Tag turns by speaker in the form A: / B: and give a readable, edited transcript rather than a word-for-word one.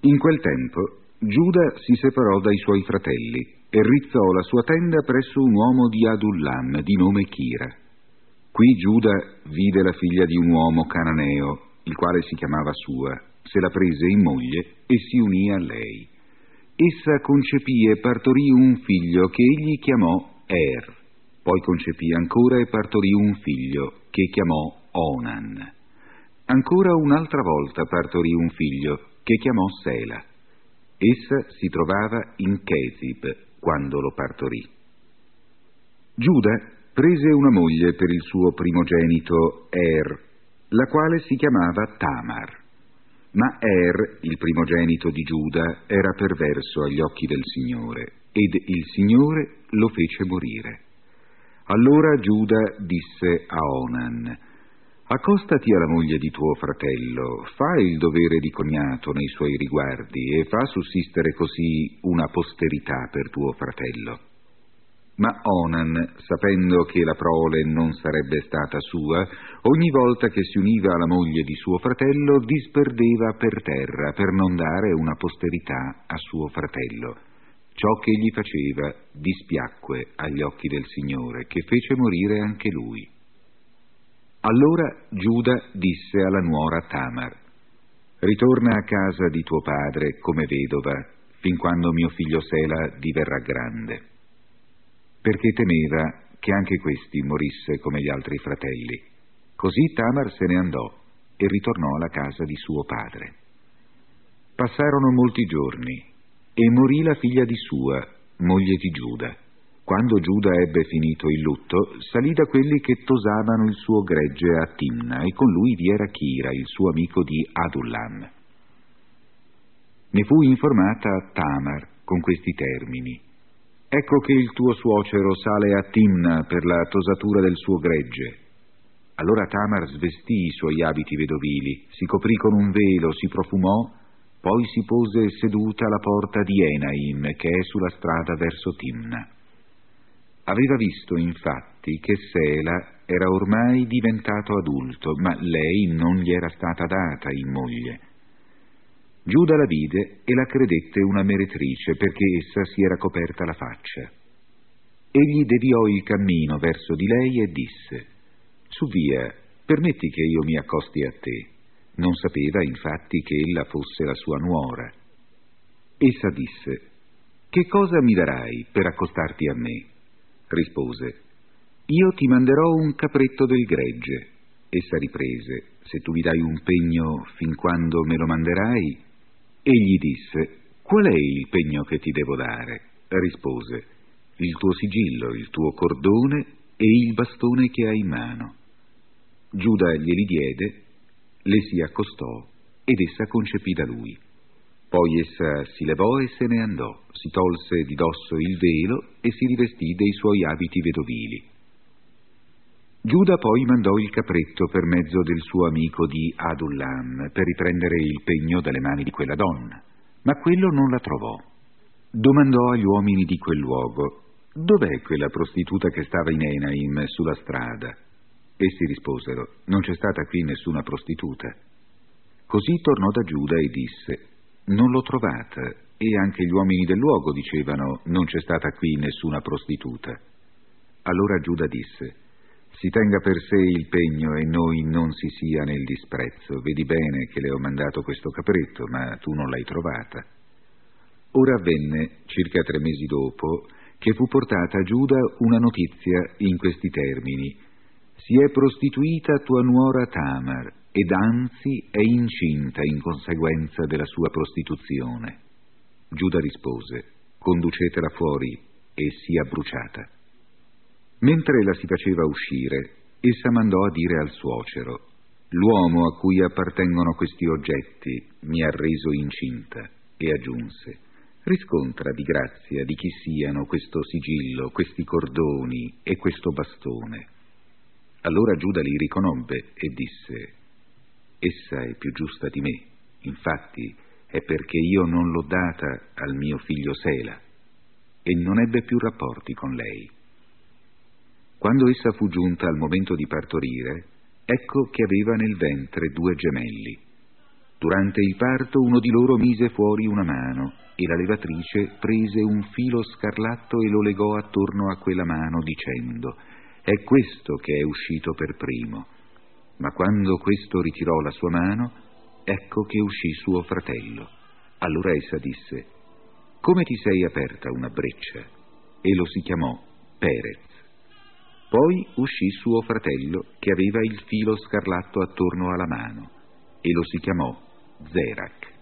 A: In quel tempo Giuda si separò dai suoi fratelli e rizzò la sua tenda presso un uomo di Adullam di nome Chira. Qui Giuda vide la figlia di un uomo cananeo, il quale si chiamava Sua, se la prese in moglie e si unì a lei. Essa concepì e partorì un figlio che egli chiamò Er. Poi concepì ancora e partorì un figlio che chiamò Onan. Ancora un'altra volta partorì un figlio che chiamò Sela. Essa si trovava in Chezib quando lo partorì. Giuda prese una moglie per il suo primogenito Er, la quale si chiamava Tamar. Ma Er, il primogenito di Giuda, era perverso agli occhi del Signore, ed il Signore lo fece morire. Allora Giuda disse a Onan: accostati alla moglie di tuo fratello, fa il dovere di cognato nei suoi riguardi e fa sussistere così una posterità per tuo fratello. Ma Onan, sapendo che la prole non sarebbe stata sua, ogni volta che si univa alla moglie di suo fratello disperdeva per terra per non dare una posterità a suo fratello. Ciò che egli faceva dispiacque agli occhi del Signore, che fece morire anche lui. Allora Giuda disse alla nuora Tamar: ritorna a casa di tuo padre come vedova, fin quando mio figlio Sela diverrà grande. Perché temeva che anche questi morisse come gli altri fratelli. Così Tamar se ne andò e ritornò alla casa di suo padre. Passarono molti giorni e morì la figlia di Sua, moglie di Giuda. Quando Giuda ebbe finito il lutto, salì da quelli che tosavano il suo gregge a Timna, e con lui vi era Chira, il suo amico di Adullam. Ne fu informata Tamar con questi termini: ecco che il tuo suocero sale a Timna per la tosatura del suo gregge. Allora Tamar svestì i suoi abiti vedovili, si coprì con un velo, si profumò, poi si pose seduta alla porta di Enaim, che è sulla strada verso Timna. Aveva visto infatti che Sela era ormai diventato adulto, ma lei non gli era stata data in moglie. Giuda la vide e la credette una meretrice, perché essa si era coperta la faccia. Egli deviò il cammino verso di lei e disse: su via, permetti che io mi accosti a te. Non sapeva infatti che ella fosse la sua nuora. Essa disse: che cosa mi darai per accostarti a me? Rispose: io ti manderò un capretto del gregge. Essa riprese: se tu mi dai un pegno fin quando me lo manderai. Egli disse: qual è il pegno che ti devo dare? Rispose: il tuo sigillo, il tuo cordone e il bastone che hai in mano. Giuda glieli diede, le si accostò ed essa concepì da lui. Poi essa si levò e se ne andò, si tolse di dosso il velo e si rivestì dei suoi abiti vedovili. Giuda poi mandò il capretto per mezzo del suo amico di Adullam per riprendere il pegno dalle mani di quella donna, ma quello non la trovò. Domandò agli uomini di quel luogo: dov'è quella prostituta che stava in Enaim sulla strada? Essi risposero: non c'è stata qui nessuna prostituta. Così tornò da Giuda e disse: non l'ho trovata, e anche gli uomini del luogo dicevano: non c'è stata qui nessuna prostituta. Allora Giuda disse: si tenga per sé il pegno e noi non si sia nel disprezzo. Vedi bene che le ho mandato questo capretto, ma tu non l'hai trovata. Ora avvenne, circa 3 mesi dopo, che fu portata a Giuda una notizia in questi termini: si è prostituita tua nuora Tamar, ed anzi è incinta in conseguenza della sua prostituzione. Giuda rispose: conducetela fuori e sia bruciata. Mentre la si faceva uscire, essa mandò a dire al suocero: l'uomo a cui appartengono questi oggetti mi ha reso incinta, e aggiunse: riscontra di grazia di chi siano questo sigillo, questi cordoni e questo bastone. Allora Giuda li riconobbe e disse: essa è più giusta di me, infatti è perché io non l'ho data al mio figlio Sela, e non ebbe più rapporti con lei. Quando essa fu giunta al momento di partorire, ecco che aveva nel ventre 2 gemelli. Durante il parto uno di loro mise fuori una mano e la levatrice prese un filo scarlatto e lo legò attorno a quella mano dicendo: «È questo che è uscito per primo». Ma quando questo ritirò la sua mano, ecco che uscì suo fratello. Allora essa disse: «Come ti sei aperta una breccia?» E lo si chiamò Perez. Poi uscì suo fratello che aveva il filo scarlatto attorno alla mano e lo si chiamò Zerac.